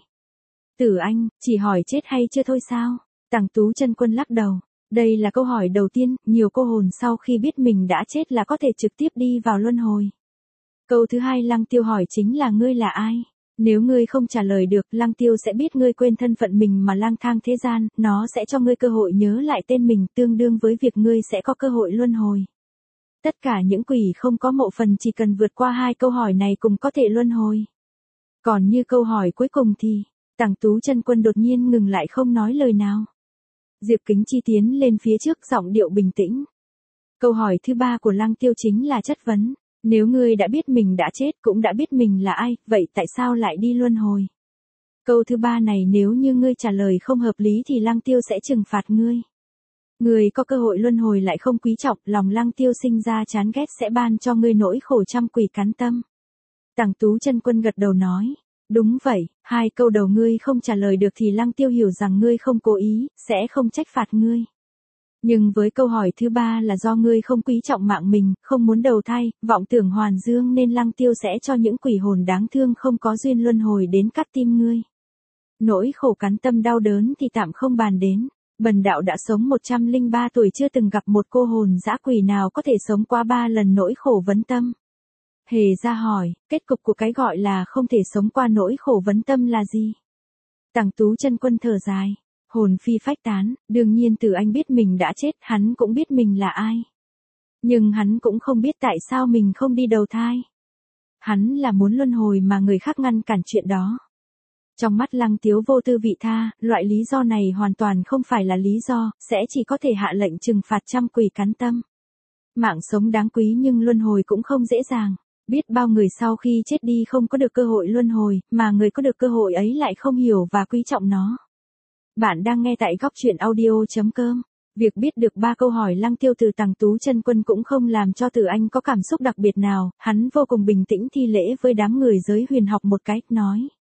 Tử Anh, chỉ hỏi chết hay chưa thôi sao? Tằng Tú Chân Quân lắc đầu. Đây là câu hỏi đầu tiên, nhiều cô hồn sau khi biết mình đã chết là có thể trực tiếp đi vào luân hồi. Câu thứ hai Lăng Tiêu hỏi chính là ngươi là ai? Nếu ngươi không trả lời được, Lăng Tiêu sẽ biết ngươi quên thân phận mình mà lang thang thế gian, nó sẽ cho ngươi cơ hội nhớ lại tên mình, tương đương với việc ngươi sẽ có cơ hội luân hồi. Tất cả những quỷ không có mộ phần chỉ cần vượt qua 2 câu hỏi này cũng có thể luân hồi. Còn như câu hỏi cuối cùng thì, Tằng Tú Chân Quân đột nhiên ngừng lại không nói lời nào. Diệp Kính Chi tiến lên phía trước giọng điệu bình tĩnh. Câu hỏi thứ 3 của Lăng Tiêu chính là chất vấn. Nếu ngươi đã biết mình đã chết cũng đã biết mình là ai, vậy tại sao lại đi luân hồi? Câu thứ 3 này nếu như ngươi trả lời không hợp lý thì Lăng Tiêu sẽ trừng phạt ngươi. Ngươi có cơ hội luân hồi lại không quý trọng, lòng Lăng Tiêu sinh ra chán ghét sẽ ban cho ngươi nỗi khổ trăm quỷ cắn tâm. Tằng Tú Chân Quân gật đầu nói. Đúng vậy, 2 câu đầu ngươi không trả lời được thì Lăng Tiêu hiểu rằng ngươi không cố ý, sẽ không trách phạt ngươi. Nhưng với câu hỏi thứ 3 là do ngươi không quý trọng mạng mình, không muốn đầu thai, vọng tưởng hoàn dương nên Lăng Tiêu sẽ cho những quỷ hồn đáng thương không có duyên luân hồi đến cắt tim ngươi. Nỗi khổ cắn tâm đau đớn thì tạm không bàn đến. Bần đạo đã sống 103 tuổi chưa từng gặp một cô hồn dã quỷ nào có thể sống qua 3 lần nỗi khổ vấn tâm. Hề ra hỏi, kết cục của cái gọi là không thể sống qua nỗi khổ vấn tâm là gì? Tằng Tú Chân Quân thở dài. Hồn phi phách tán, đương nhiên Tử Anh biết mình đã chết, hắn cũng biết mình là ai. Nhưng hắn cũng không biết tại sao mình không đi đầu thai. Hắn là muốn luân hồi mà người khác ngăn cản chuyện đó. Trong mắt Lăng Tiếu vô tư vị tha, loại lý do này hoàn toàn không phải là lý do, sẽ chỉ có thể hạ lệnh trừng phạt trăm quỷ cắn tâm. Mạng sống đáng quý nhưng luân hồi cũng không dễ dàng. Biết bao người sau khi chết đi không có được cơ hội luân hồi, mà người có được cơ hội ấy lại không hiểu và quý trọng nó. Bạn đang nghe tại góc truyện audio.com. Việc biết được 3 câu hỏi Lăng Tiêu từ Tằng Tú Chân Quân cũng không làm cho Tử Anh có cảm xúc đặc biệt nào, hắn vô cùng bình tĩnh thi lễ với đám người giới huyền học một cách, nói.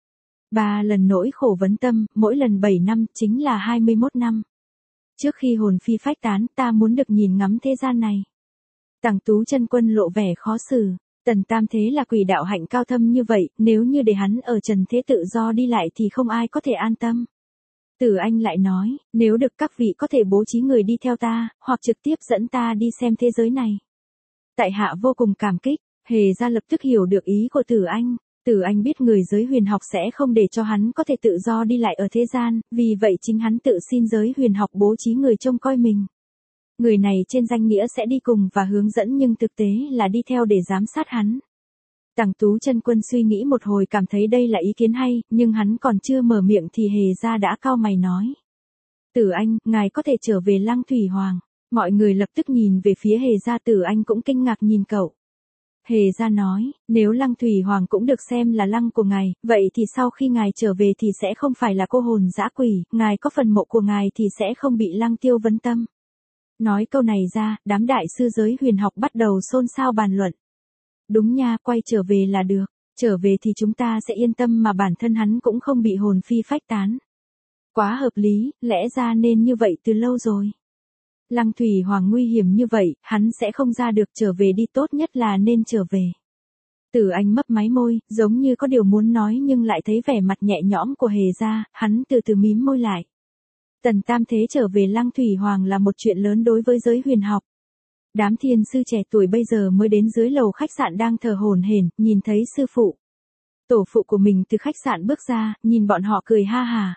3 lần nỗi khổ vấn tâm, mỗi lần 7 năm, chính là 21 năm. Trước khi hồn phi phách tán, ta muốn được nhìn ngắm thế gian này. Tằng Tú Chân Quân lộ vẻ khó xử. Tần Tam Thế là quỷ đạo hạnh cao thâm như vậy, nếu như để hắn ở trần thế tự do đi lại thì không ai có thể an tâm. Tử Anh lại nói, nếu được các vị có thể bố trí người đi theo ta, hoặc trực tiếp dẫn ta đi xem thế giới này. Tại hạ vô cùng cảm kích, Hề ra lập tức hiểu được ý của Tử Anh. Tử Anh biết người giới huyền học sẽ không để cho hắn có thể tự do đi lại ở thế gian, vì vậy chính hắn tự xin giới huyền học bố trí người trông coi mình. Người này trên danh nghĩa sẽ đi cùng và hướng dẫn nhưng thực tế là đi theo để giám sát hắn. Tằng Tú Chân Quân suy nghĩ một hồi cảm thấy đây là ý kiến hay, nhưng hắn còn chưa mở miệng thì Hề ra đã cau mày nói. Tử Anh, ngài có thể trở về Lăng Thủy Hoàng. Mọi người lập tức nhìn về phía Hề ra, Tử Anh cũng kinh ngạc nhìn cậu. Hề ra nói, nếu Lăng Thủy Hoàng cũng được xem là lăng của ngài, vậy thì sau khi ngài trở về thì sẽ không phải là cô hồn dã quỷ, ngài có phần mộ của ngài thì sẽ không bị Lăng Tiêu vấn tâm. Nói câu này ra, đám đại sư giới huyền học bắt đầu xôn xao bàn luận. Đúng nha, quay trở về là được, trở về thì chúng ta sẽ yên tâm mà bản thân hắn cũng không bị hồn phi phách tán. Quá hợp lý, lẽ ra nên như vậy từ lâu rồi. Lăng Thủy Hoàng nguy hiểm như vậy, hắn sẽ không ra được, trở về đi, tốt nhất là nên trở về. Tử Anh mấp máy môi, giống như có điều muốn nói nhưng lại thấy vẻ mặt nhẹ nhõm của Hề ra, hắn từ từ mím môi lại. Tần Tam Thế trở về Lăng Thủy Hoàng là một chuyện lớn đối với giới huyền học. Đám thiên sư trẻ tuổi bây giờ mới đến dưới lầu khách sạn đang thở hổn hển, nhìn thấy sư phụ. Tổ phụ của mình từ khách sạn bước ra, nhìn bọn họ cười ha hà.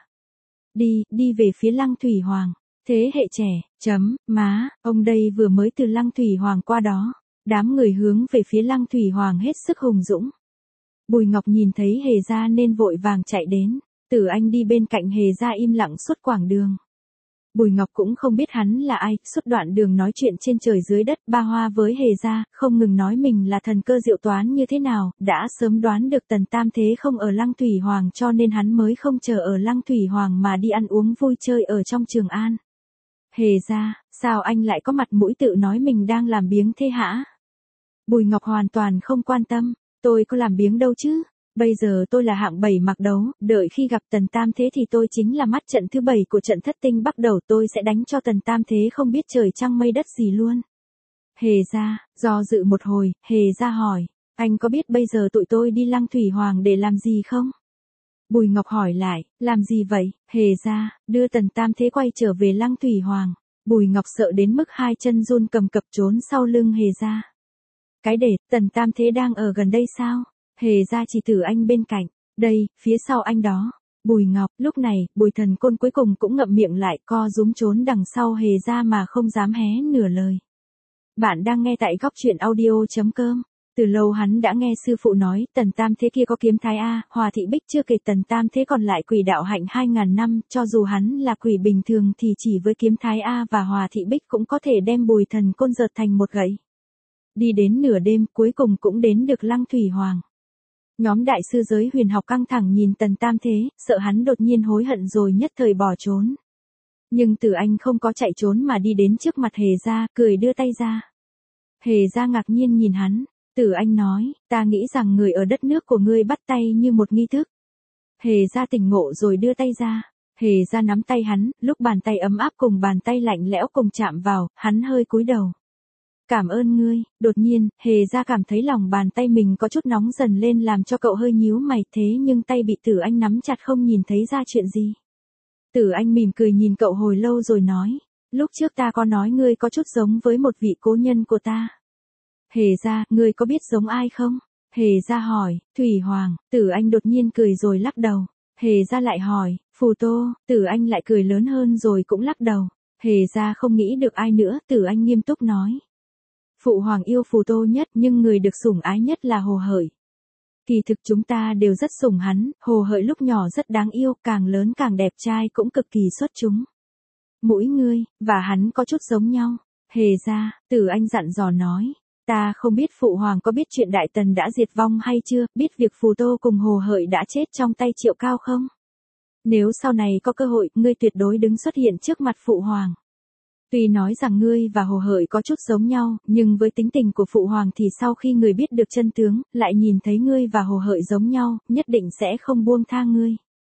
Đi về phía Lăng Thủy Hoàng. Thế hệ trẻ, má, ông đây vừa mới từ Lăng Thủy Hoàng qua đó. Đám người hướng về phía Lăng Thủy Hoàng hết sức hùng dũng. Bùi Ngọc nhìn thấy Hề ra nên vội vàng chạy đến. Tử Anh đi bên cạnh Hề ra im lặng suốt quãng đường. Bùi Ngọc cũng không biết hắn là ai, suốt đoạn đường nói chuyện trên trời dưới đất ba hoa với Hề ra, không ngừng nói mình là thần cơ diệu toán như thế nào, đã sớm đoán được Tần Tam Thế không ở Lăng Thủy Hoàng cho nên hắn mới không chờ ở Lăng Thủy Hoàng mà đi ăn uống vui chơi ở trong Trường An. Hề ra, sao anh lại có mặt mũi tự nói mình đang làm biếng thế hả? Bùi Ngọc hoàn toàn không quan tâm, tôi có làm biếng đâu chứ. Bây giờ tôi là hạng 7 mặc đấu, đợi khi gặp Tần Tam Thế thì tôi chính là mắt trận thứ 7 của trận thất tinh bắt đầu, tôi sẽ đánh cho Tần Tam Thế không biết trời trăng mây đất gì luôn. Hề ra, do dự một hồi, Hề ra hỏi, anh có biết bây giờ tụi tôi đi Lăng Thủy Hoàng để làm gì không? Bùi Ngọc hỏi lại, làm gì vậy? Hề ra, đưa Tần Tam Thế quay trở về Lăng Thủy Hoàng. Bùi Ngọc sợ đến mức hai chân run cầm cập trốn sau lưng Hề ra. Cái để, Tần Tam Thế đang ở gần đây sao? Hề ra chỉ Tử Anh bên cạnh, đây, phía sau anh đó. Bùi Ngọc, lúc này, Bùi Thần Côn cuối cùng cũng ngậm miệng lại, co rúm trốn đằng sau Hề ra mà không dám hé nửa lời. Bạn đang nghe tại góc truyện audio.com. Từ lâu hắn đã nghe sư phụ nói, Tần Tam Thế kia có kiếm thái A, Hòa Thị Bích chưa kể Tần Tam Thế còn lại quỷ đạo hạnh 2000 năm, cho dù hắn là quỷ bình thường thì chỉ với kiếm thái A và Hòa Thị Bích cũng có thể đem Bùi Thần Côn dợt thành một gậy. Đi đến nửa đêm, cuối cùng cũng đến được Lăng Thủy Hoàng. Nhóm đại sư giới huyền học căng thẳng nhìn Tần Tam Thế, sợ hắn đột nhiên hối hận rồi nhất thời bỏ trốn. Nhưng Tử Anh không có chạy trốn mà đi đến trước mặt Hề Gia, cười đưa tay ra. Hề Gia ngạc nhiên nhìn hắn, Tử Anh nói, ta nghĩ rằng người ở đất nước của ngươi bắt tay như một nghi thức. Hề Gia tỉnh ngộ rồi đưa tay ra, Hề Gia nắm tay hắn, lúc bàn tay ấm áp cùng bàn tay lạnh lẽo cùng chạm vào, hắn hơi cúi đầu. Cảm ơn ngươi, đột nhiên, Hề Gia cảm thấy lòng bàn tay mình có chút nóng dần lên làm cho cậu hơi nhíu mày, thế nhưng tay bị Tử Anh nắm chặt không nhìn thấy ra chuyện gì. Tử Anh mỉm cười nhìn cậu hồi lâu rồi nói, lúc trước ta có nói ngươi có chút giống với một vị cố nhân của ta. Hề Gia, ngươi có biết giống ai không? Hề Gia hỏi, Thủy Hoàng. Tử Anh đột nhiên cười rồi lắc đầu. Hề Gia lại hỏi, Phù Tô. Tử Anh lại cười lớn hơn rồi cũng lắc đầu. Hề Gia không nghĩ được ai nữa, Tử Anh nghiêm túc nói. Phụ Hoàng yêu Phù Tô nhất nhưng người được sủng ái nhất là Hồ Hởi. Kỳ thực chúng ta đều rất sủng hắn, Hồ Hợi lúc nhỏ rất đáng yêu, càng lớn càng đẹp trai cũng cực kỳ xuất chúng. Mỗi ngươi, và hắn có chút giống nhau. Hề Gia, Tử Anh dặn dò nói. Ta không biết Phụ Hoàng có biết chuyện Đại Tần đã diệt vong hay chưa, biết việc Phù Tô cùng Hồ Hợi đã chết trong tay Triệu Cao không? Nếu sau này có cơ hội, ngươi tuyệt đối đứng xuất hiện trước mặt Phụ Hoàng. Tuy nói rằng ngươi và Hồ Hợi có chút giống nhau, nhưng với tính tình của Phụ Hoàng thì sau khi người biết được chân tướng, lại nhìn thấy ngươi và Hồ Hợi giống nhau, nhất định sẽ không buông tha ngươi.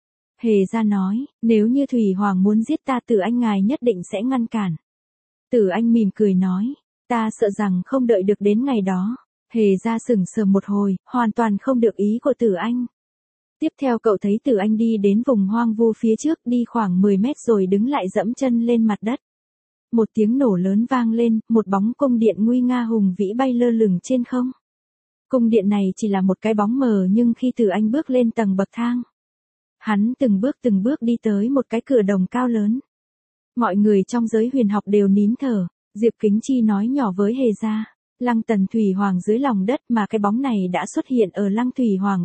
Hề Gia nói, nếu như Thủy Hoàng muốn giết ta Tử Anh ngài nhất định sẽ ngăn cản. Tử Anh mỉm cười nói, ta sợ rằng không đợi được đến ngày đó. Hề Gia sững sờ một hồi, hoàn toàn không được ý của Tử Anh. Tiếp theo cậu thấy Tử Anh đi đến vùng hoang vu phía trước, đi khoảng 10 mét rồi đứng lại dẫm chân lên mặt đất. Một tiếng nổ lớn vang lên, một bóng cung điện nguy nga hùng vĩ bay lơ lửng trên không. Cung điện này chỉ là một cái bóng mờ nhưng khi Tử Anh bước lên tầng bậc thang, hắn từng bước đi tới một cái cửa đồng cao lớn. Mọi người trong giới huyền học đều nín thở, Diệp Kính Chi nói nhỏ với Hề Gia, Lăng Tần Thủy Hoàng dưới lòng đất mà cái bóng này đã xuất hiện ở Lăng Thủy Hoàng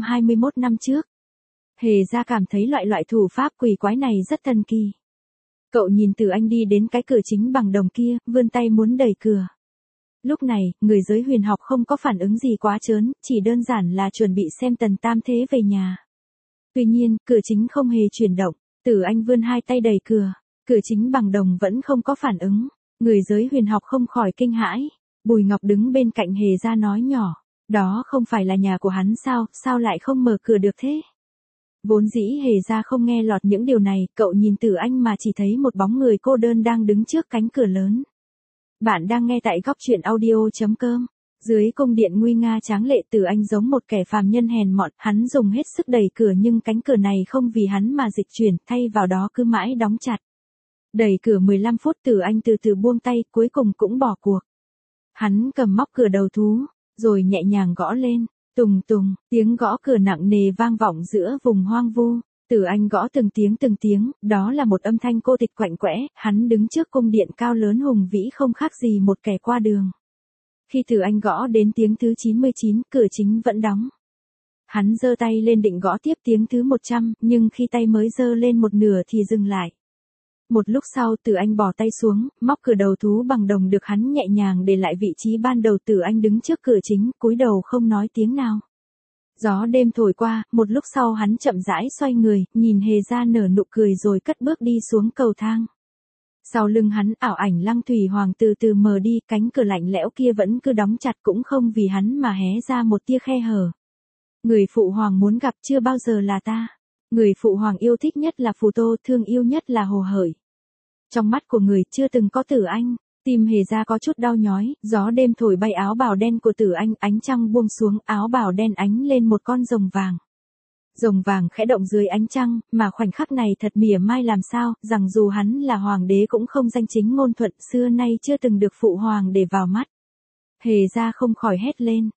321 năm trước. Hề Gia cảm thấy loại thủ pháp quỷ quái này rất thần kỳ. Cậu nhìn Tử Anh đi đến cái cửa chính bằng đồng kia, vươn tay muốn đẩy cửa. Lúc này, người giới huyền học không có phản ứng gì quá trớn, chỉ đơn giản là chuẩn bị xem Tần Tam Thế về nhà. Tuy nhiên, cửa chính không hề chuyển động, Tử Anh vươn hai tay đẩy cửa, cửa chính bằng đồng vẫn không có phản ứng. Người giới huyền học không khỏi kinh hãi. Bùi Ngọc đứng bên cạnh Hề Gia nói nhỏ, đó không phải là nhà của hắn sao lại không mở cửa được thế? Vốn dĩ Hề Gia không nghe lọt những điều này, cậu nhìn Tử Anh mà chỉ thấy một bóng người cô đơn đang đứng trước cánh cửa lớn. Bạn đang nghe tại góc truyện audio.com. Dưới cung điện nguy nga tráng lệ, Tử Anh giống một kẻ phàm nhân hèn mọn, hắn dùng hết sức đẩy cửa nhưng cánh cửa này không vì hắn mà dịch chuyển, thay vào đó cứ mãi đóng chặt. Đẩy cửa 15 phút Tử Anh từ từ buông tay, cuối cùng cũng bỏ cuộc. Hắn cầm móc cửa đầu thú, rồi nhẹ nhàng gõ lên. Tùng tùng, tiếng gõ cửa nặng nề vang vọng giữa vùng hoang vu. Tử Anh gõ từng tiếng, đó là một âm thanh cô tịch quạnh quẽ, hắn đứng trước cung điện cao lớn hùng vĩ không khác gì một kẻ qua đường. Khi Tử Anh gõ đến tiếng thứ 99, cửa chính vẫn đóng. Hắn giơ tay lên định gõ tiếp tiếng thứ 100, nhưng khi tay mới giơ lên một nửa thì dừng lại. Một lúc sau Tử Anh bỏ tay xuống, móc cửa đầu thú bằng đồng được hắn nhẹ nhàng để lại vị trí ban đầu. Tử Anh đứng trước cửa chính, cúi đầu không nói tiếng nào. Gió đêm thổi qua, một lúc sau hắn chậm rãi xoay người, nhìn Hề Gia nở nụ cười rồi cất bước đi xuống cầu thang. Sau lưng hắn, ảo ảnh Lăng Thủy Hoàng từ từ mờ đi, cánh cửa lạnh lẽo kia vẫn cứ đóng chặt, cũng không vì hắn mà hé ra một tia khe hở. Người Phụ Hoàng muốn gặp chưa bao giờ là ta. Người Phụ Hoàng yêu thích nhất là Phù Tô, thương yêu nhất là Hồ Hởi. Trong mắt của người chưa từng có Tử Anh, tim Hề Gia có chút đau nhói, gió đêm thổi bay áo bào đen của Tử Anh, ánh trăng buông xuống, áo bào đen ánh lên một con rồng vàng. Rồng vàng khẽ động dưới ánh trăng, mà khoảnh khắc này thật mỉa mai làm sao, rằng dù hắn là hoàng đế cũng không danh chính ngôn thuận, xưa nay chưa từng được Phụ Hoàng để vào mắt. Hề Gia không khỏi hét lên,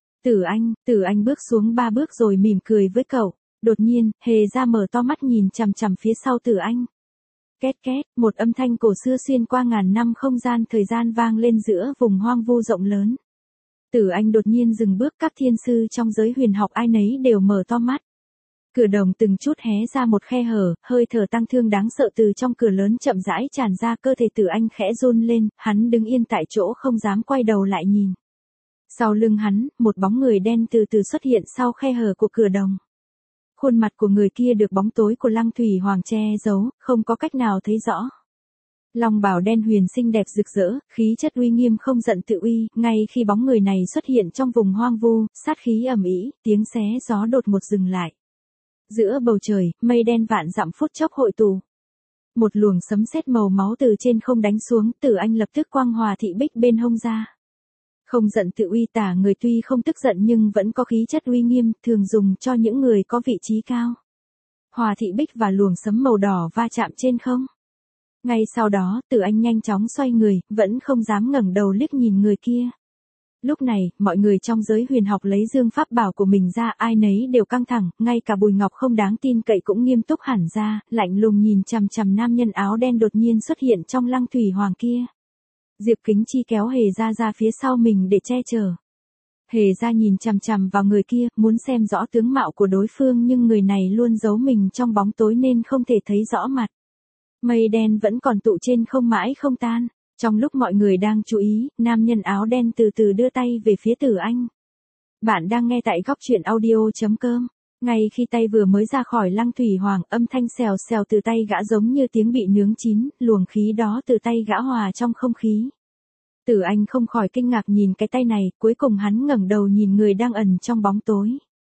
Tử Anh bước xuống 3 bước rồi mỉm cười với cậu. Đột nhiên, Hề Gia mở to mắt nhìn chằm chằm phía sau Tử Anh. Két két, một âm thanh cổ xưa xuyên qua ngàn năm không gian thời gian vang lên giữa vùng hoang vu rộng lớn. Tử Anh đột nhiên dừng bước, các thiên sư trong giới huyền học ai nấy đều mở to mắt. Cửa đồng từng chút hé ra một khe hở, hơi thở tăng thương đáng sợ từ trong cửa lớn chậm rãi tràn ra, cơ thể Tử Anh khẽ run lên, hắn đứng yên tại chỗ không dám quay đầu lại nhìn. Sau lưng hắn, một bóng người đen từ từ xuất hiện sau khe hở của cửa đồng. Khuôn mặt của người kia được bóng tối của Lăng Thủy Hoàng che giấu, không có cách nào thấy rõ. Long bào đen huyền xinh đẹp rực rỡ, khí chất uy nghiêm không giận tự uy, ngay khi bóng người này xuất hiện trong vùng hoang vu, sát khí ầm ĩ, tiếng xé gió đột ngột dừng lại. Giữa bầu trời, mây đen vạn dặm phút chốc hội tụ. Một luồng sấm sét màu máu từ trên không đánh xuống, Tử Anh lập tức quăng Hòa Thị Bích bên hông ra. Không giận tự uy tả người tuy không tức giận nhưng vẫn có khí chất uy nghiêm, thường dùng cho những người có vị trí cao. Hòa Thị Bích và luồng sấm màu đỏ va chạm trên không. Ngay sau đó, Tử Anh nhanh chóng xoay người, vẫn không dám ngẩng đầu liếc nhìn người kia. Lúc này, mọi người trong giới huyền học lấy dương pháp bảo của mình ra, ai nấy đều căng thẳng, ngay cả Bùi Ngọc không đáng tin cậy cũng nghiêm túc hẳn ra, lạnh lùng nhìn chằm chằm nam nhân áo đen đột nhiên xuất hiện trong Lăng Thủy Hoàng kia. Diệp Kính Chi kéo Hề ra phía sau mình để che chở. Hề ra nhìn chằm chằm vào người kia, muốn xem rõ tướng mạo của đối phương nhưng người này luôn giấu mình trong bóng tối nên không thể thấy rõ mặt. Mây đen vẫn còn tụ trên không mãi không tan. Trong lúc mọi người đang chú ý, nam nhân áo đen từ từ đưa tay về phía Tử Anh. Bạn đang nghe tại góc truyện audio.com. Ngay khi tay vừa mới ra khỏi Lăng Thủy Hoàng, âm thanh xèo xèo từ tay gã giống như tiếng bị nướng chín, luồng khí đó từ tay gã hòa trong không khí. Tử Anh không khỏi kinh ngạc nhìn cái tay này, cuối cùng hắn ngẩng đầu nhìn người đang ẩn trong bóng tối.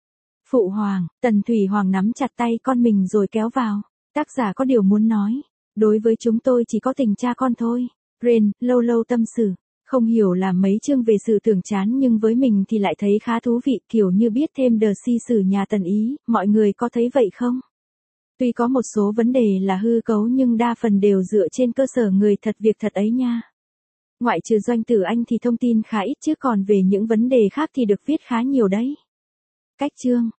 Phụ Hoàng, Tần Thủy Hoàng nắm chặt tay con mình rồi kéo vào. Tác giả có điều muốn nói. Đối với chúng tôi chỉ có tình cha con thôi. Ren, lâu lâu tâm sự. Không hiểu là mấy chương về sử tưởng chán nhưng với mình thì lại thấy khá thú vị, kiểu như biết thêm đời si sử nhà Tần Ý, mọi người có thấy vậy không? Tuy có một số vấn đề là hư cấu nhưng đa phần đều dựa trên cơ sở người thật việc thật ấy nha. Ngoại trừ Doanh Tử Anh thì thông tin khá ít chứ còn về những vấn đề khác thì được viết khá nhiều đấy. Cách chương